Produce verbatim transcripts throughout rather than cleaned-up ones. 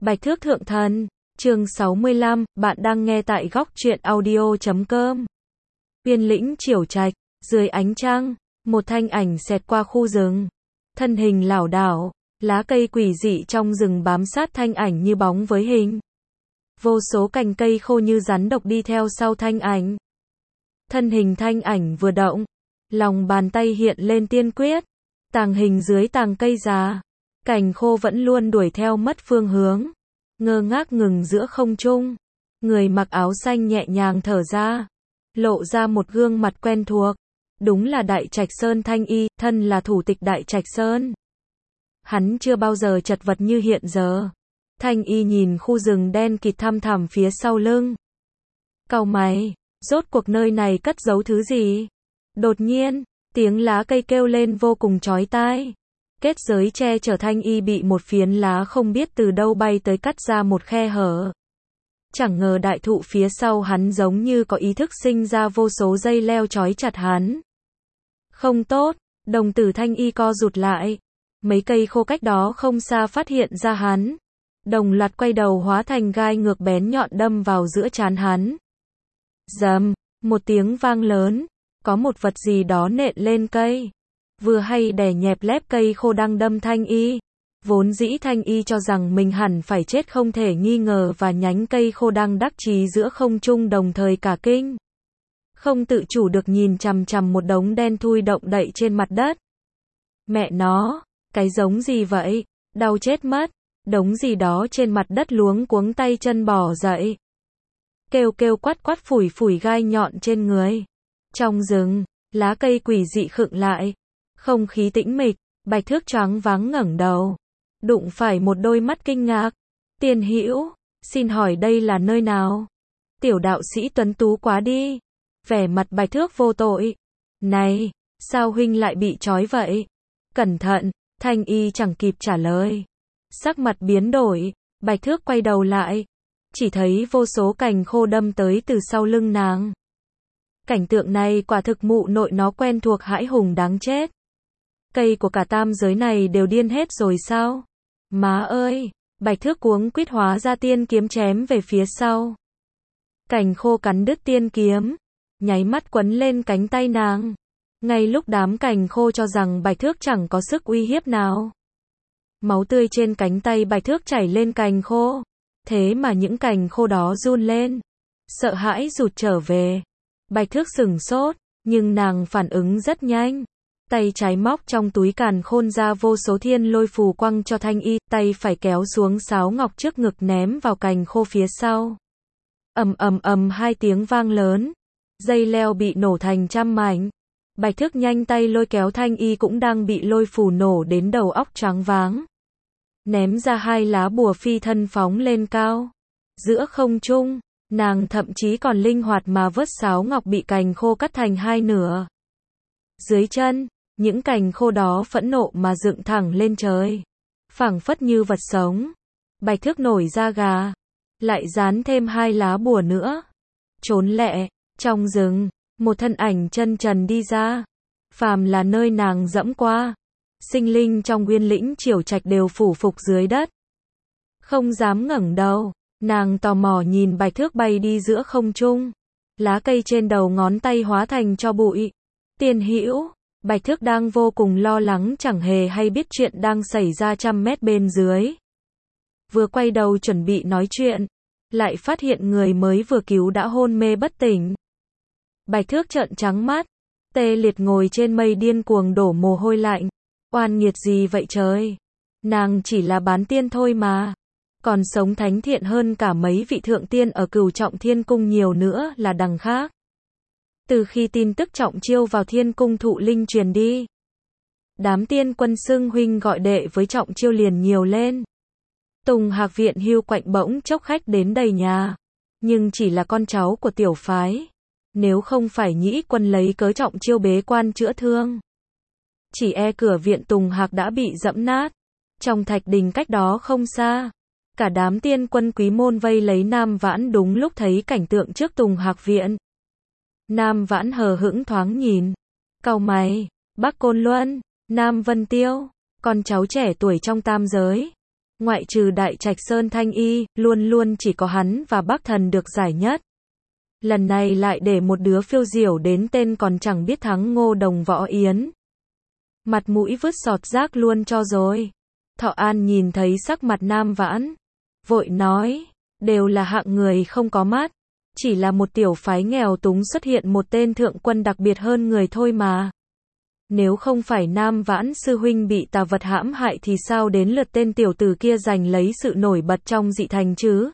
Bạch Thước Thượng Thần, chương sáu mươi lăm, bạn đang nghe tại góc truyện audio chấm com. Uyên lĩnh Triểu Trạch, dưới ánh trăng, một thanh ảnh xẹt qua khu rừng. Thân hình lảo đảo, lá cây quỷ dị trong rừng bám sát thanh ảnh như bóng với hình. Vô số cành cây khô như rắn độc đi theo sau thanh ảnh. Thân hình thanh ảnh vừa động, lòng bàn tay hiện lên tiên quyết, tàng hình dưới tàng cây già. Cành khô vẫn luôn đuổi theo mất phương hướng, ngơ ngác ngừng giữa không trung. Người mặc áo xanh nhẹ nhàng thở ra, lộ ra một gương mặt quen thuộc. Đúng là Đại Trạch Sơn Thanh Y, thân là thủ tịch Đại Trạch Sơn. Hắn chưa bao giờ chật vật như hiện giờ. Thanh Y nhìn khu rừng đen kịt thăm thẳm phía sau lưng. Cau mày, rốt cuộc nơi này cất giấu thứ gì? Đột nhiên, tiếng lá cây kêu lên vô cùng chói tai. Kết giới che chở Thanh Y bị một phiến lá không biết từ đâu bay tới cắt ra một khe hở. Chẳng ngờ đại thụ phía sau hắn giống như có ý thức sinh ra vô số dây leo trói chặt hắn. Không tốt, đồng tử Thanh Y co rụt lại. Mấy cây khô cách đó không xa phát hiện ra hắn. Đồng loạt quay đầu hóa thành gai ngược bén nhọn đâm vào giữa trán hắn. Rầm, một tiếng vang lớn, có một vật gì đó nện lên cây. Vừa hay đè nhẹp lép cây khô đang đâm Thanh Y. Vốn dĩ Thanh Y cho rằng mình hẳn phải chết không thể nghi ngờ và nhánh cây khô đang đắc chí giữa không trung đồng thời cả kinh. Không tự chủ được nhìn chằm chằm một đống đen thui động đậy trên mặt đất. Mẹ nó, cái giống gì vậy? Đau chết mất. Đống gì đó trên mặt đất luống cuống tay chân bò dậy. Kêu kêu quát quát phủi phủi gai nhọn trên người. Trong rừng, lá cây quỷ dị khựng lại. Không khí tĩnh mịch, Bạch Thước choáng váng ngẩng đầu. Đụng phải một đôi mắt kinh ngạc. Tiền Hữu, xin hỏi đây là nơi nào? Tiểu đạo sĩ tuấn tú quá đi. Vẻ mặt Bạch Thước vô tội. Này, sao huynh lại bị trói vậy? Cẩn thận, Thanh Y chẳng kịp trả lời. Sắc mặt biến đổi, Bạch Thước quay đầu lại. Chỉ thấy vô số cành khô đâm tới từ sau lưng nàng. Cảnh tượng này quả thực mụ nội nó quen thuộc hãi hùng đáng chết. Cây của cả tam giới này đều điên hết rồi sao? Má ơi! Bạch Thước cuống quýt hóa ra tiên kiếm chém về phía sau. Cành khô cắn đứt tiên kiếm, nháy mắt quấn lên cánh tay nàng. Ngay lúc đám cành khô cho rằng Bạch Thước chẳng có sức uy hiếp nào. Máu tươi trên cánh tay Bạch Thước chảy lên cành khô. Thế mà những cành khô đó run lên. Sợ hãi rụt trở về. Bạch Thước sửng sốt, nhưng nàng phản ứng rất nhanh. Tay trái móc trong túi càn khôn ra vô số thiên lôi phù quăng cho Thanh Y, tay phải kéo xuống sáo ngọc trước ngực ném vào cành khô phía sau. Ầm ầm ầm hai tiếng vang lớn, dây leo bị nổ thành trăm mảnh. Bạch Thước nhanh tay lôi kéo Thanh Y cũng đang bị lôi phù nổ đến đầu óc choáng váng. Ném ra hai lá bùa phi thân phóng lên cao. Giữa không trung, nàng thậm chí còn linh hoạt mà vớt sáo ngọc bị cành khô cắt thành hai nửa. Dưới chân, những cành khô đó phẫn nộ mà dựng thẳng lên trời. Phảng phất như vật sống. Bạch Thước nổi da gà. Lại dán thêm hai lá bùa nữa. Trốn lẹ, trong rừng, một thân ảnh chân trần đi ra. Phàm là nơi nàng dẫm qua, sinh linh trong Uyên lĩnh Triểu Trạch đều phủ phục dưới đất. Không dám ngẩng đầu, nàng tò mò nhìn Bạch Thước bay đi giữa không trung. Lá cây trên đầu ngón tay hóa thành tro bụi. Tiền Hữu, Bạch Thước đang vô cùng lo lắng chẳng hề hay biết chuyện đang xảy ra trăm mét bên dưới. Vừa quay đầu chuẩn bị nói chuyện, lại phát hiện người mới vừa cứu đã hôn mê bất tỉnh. Bạch Thước trợn trắng mắt, tê liệt ngồi trên mây điên cuồng đổ mồ hôi lạnh. Oan nghiệt gì vậy trời? Nàng chỉ là bán tiên thôi mà. Còn sống thánh thiện hơn cả mấy vị thượng tiên ở Cửu Trọng Thiên Cung nhiều nữa là đằng khác. Từ khi tin tức Trọng Chiêu vào Thiên Cung thụ linh truyền đi, đám tiên quân xưng huynh gọi đệ với Trọng Chiêu liền nhiều lên. Tùng Hạc Viện hưu quạnh bỗng chốc khách đến đầy nhà. Nhưng chỉ là con cháu của tiểu phái. Nếu không phải Nhĩ Quân lấy cớ Trọng Chiêu bế quan chữa thương, chỉ e cửa viện Tùng Hạc đã bị dẫm nát. Trong thạch đình cách đó không xa, cả đám tiên quân quý môn vây lấy Nam Vãn đúng lúc thấy cảnh tượng trước Tùng Hạc Viện. Nam Vãn hờ hững thoáng nhìn, cau mày, Bắc Côn Luân, Nam Vân Tiêu, con cháu trẻ tuổi trong tam giới. Ngoại trừ Đại Trạch Sơn Thanh Y, luôn luôn chỉ có hắn và Bắc Thần được giải nhất. Lần này lại để một đứa phiêu diểu đến tên còn chẳng biết thắng Ngô Đồng Võ Yến. Mặt mũi vứt sọt rác luôn cho rồi. Thọ An nhìn thấy sắc mặt Nam Vãn, vội nói, đều là hạng người không có mắt, chỉ là một tiểu phái nghèo túng xuất hiện một tên thượng quân đặc biệt hơn người thôi mà. Nếu không phải Nam Vãn sư huynh bị tà vật hãm hại thì sao đến lượt tên tiểu tử kia giành lấy sự nổi bật trong dị thành chứ?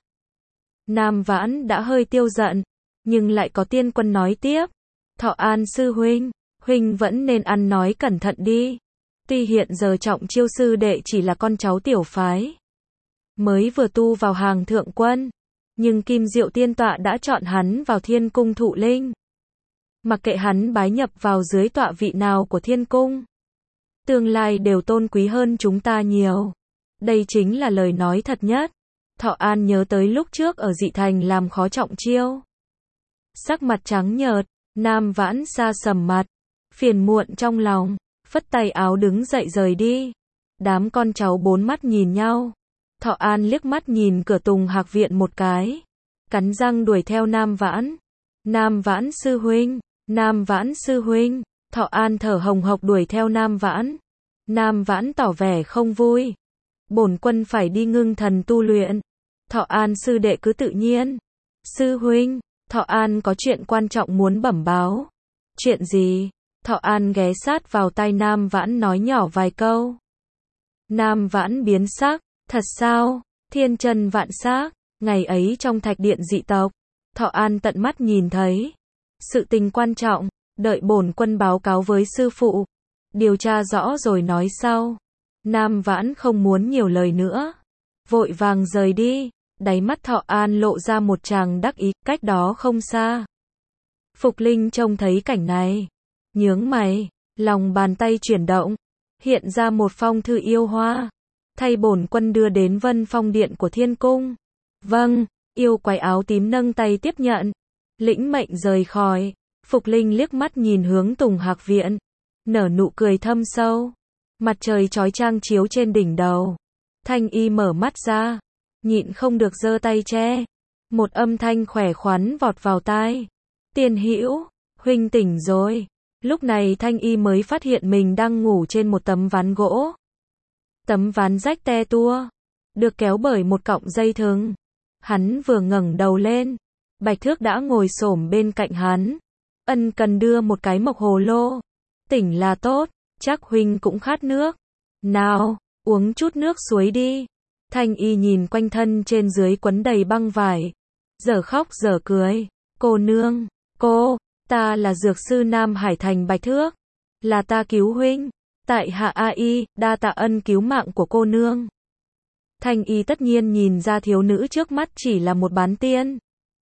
Nam Vãn đã hơi tiêu giận, nhưng lại có tiên quân nói tiếp, Thọ An sư huynh, huynh vẫn nên ăn nói cẩn thận đi. Tuy hiện giờ trọng chiêu sư đệ chỉ là con cháu tiểu phái, mới vừa tu vào hàng thượng quân, nhưng Kim Diệu Tiên Tọa đã chọn hắn vào Thiên Cung thụ linh. Mặc kệ hắn bái nhập vào dưới tọa vị nào của Thiên Cung, tương lai đều tôn quý hơn chúng ta nhiều. Đây chính là lời nói thật nhất. Thọ An nhớ tới lúc trước ở dị thành làm khó trọng chiêu. Sắc mặt trắng nhợt, Nam Vãn xa sầm mặt, phiền muộn trong lòng, phất tay áo đứng dậy rời đi. Đám con cháu bốn mắt nhìn nhau. Thọ An liếc mắt nhìn cửa Tùng Hạc viện một cái, cắn răng đuổi theo Nam Vãn. Nam Vãn sư huynh, Nam Vãn sư huynh. Thọ An thở hồng hộc đuổi theo Nam Vãn. Nam Vãn tỏ vẻ không vui. Bổn quân phải đi ngưng thần tu luyện. Thọ An sư đệ cứ tự nhiên. Sư huynh, Thọ An có chuyện quan trọng muốn bẩm báo. Chuyện gì? Thọ An ghé sát vào tai Nam Vãn nói nhỏ vài câu. Nam Vãn biến sắc, thật sao? Thiên chân vạn xác, ngày ấy trong thạch điện dị tộc, Thọ An tận mắt nhìn thấy. Sự tình quan trọng, đợi bổn quân báo cáo với sư phụ, điều tra rõ rồi nói sau. Nam Vãn không muốn nhiều lời nữa, vội vàng rời đi. Đáy mắt Thọ An lộ ra một tràng đắc ý. Cách đó không xa, Phục Linh trông thấy cảnh này, nhướng mày, lòng bàn tay chuyển động, hiện ra một phong thư yêu hoa, thay bổn quân đưa đến Vân Phong điện của Thiên Cung. Vâng. Yêu quái áo tím nâng tay tiếp nhận, lĩnh mệnh rời khỏi. Phục Linh liếc mắt nhìn hướng Tùng Hạc viện, nở nụ cười thâm sâu. Mặt trời chói chang chiếu trên đỉnh đầu. Thanh Y mở mắt ra, nhịn không được giơ tay che. Một âm thanh khỏe khoắn vọt vào tai. Tiền Hữu, huynh tỉnh rồi. Lúc này Thanh Y mới phát hiện mình đang ngủ trên một tấm ván gỗ. Tấm ván rách te tua, được kéo bởi một cọng dây thừng. Hắn vừa ngẩng đầu lên, Bạch Thước đã ngồi xổm bên cạnh hắn. Ân cần đưa một cái mộc hồ lô. Tỉnh là tốt, chắc huynh cũng khát nước. Nào, uống chút nước suối đi. Thanh Y nhìn quanh thân trên dưới quấn đầy băng vải, dở khóc dở cười. Cô nương, cô, ta là dược sư Nam Hải Thành Bạch Thước. Là ta cứu huynh. Tại hạ A Y, đa tạ ân cứu mạng của cô nương. Thanh Y tất nhiên nhìn ra thiếu nữ trước mắt chỉ là một bán tiên.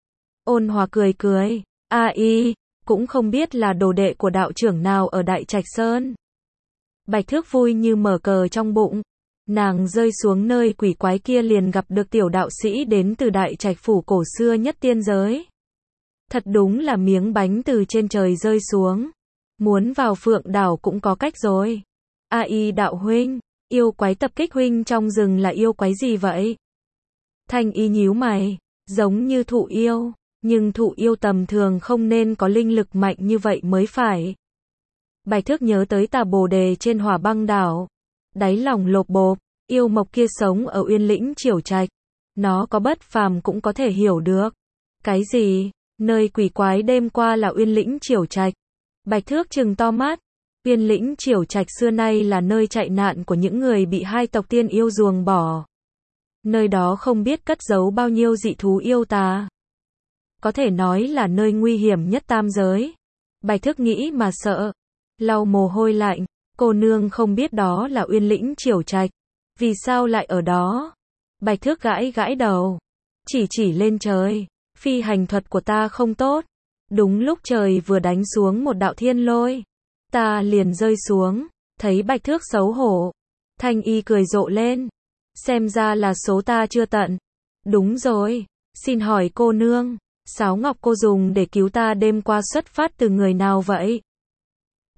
Ôn hòa cười cười. A Y, cũng không biết là đồ đệ của đạo trưởng nào ở Đại Trạch Sơn. Bạch Thước vui như mở cờ trong bụng. Nàng rơi xuống nơi quỷ quái kia liền gặp được tiểu đạo sĩ đến từ Đại Trạch phủ cổ xưa nhất tiên giới. Thật đúng là miếng bánh từ trên trời rơi xuống. Muốn vào Phượng đảo cũng có cách rồi. A Y đạo huynh, yêu quái tập kích huynh trong rừng là yêu quái gì vậy? Thanh Y nhíu mày, giống như thụ yêu, nhưng thụ yêu tầm thường không nên có linh lực mạnh như vậy mới phải. Bạch Thước nhớ tới tà bồ đề trên Hỏa Băng đảo, đáy lòng lột bột. Yêu mộc kia sống ở Uyên Lĩnh Triểu Trạch, nó có bất phàm cũng có thể hiểu được. Cái gì? Nơi quỷ quái đêm qua là Uyên Lĩnh Triểu Trạch? Bạch Thước trừng to mắt. Uyên Lĩnh Triểu Trạch xưa nay là nơi chạy nạn của những người bị hai tộc tiên yêu ruồng bỏ. Nơi đó không biết cất giấu bao nhiêu dị thú yêu tà. Có thể nói là nơi nguy hiểm nhất tam giới. Bạch Thước nghĩ mà sợ, lau mồ hôi lạnh. Cô nương không biết đó là Uyên Lĩnh Triểu Trạch, vì sao lại ở đó? Bạch Thước gãi gãi đầu, chỉ chỉ lên trời. Phi hành thuật của ta không tốt. Đúng lúc trời vừa đánh xuống một đạo thiên lôi, ta liền rơi xuống. Thấy Bạch Thước xấu hổ, Thanh Y cười rộ lên. Xem ra là số ta chưa tận. Đúng rồi, xin hỏi cô nương, sáo ngọc cô dùng để cứu ta đêm qua xuất phát từ người nào vậy?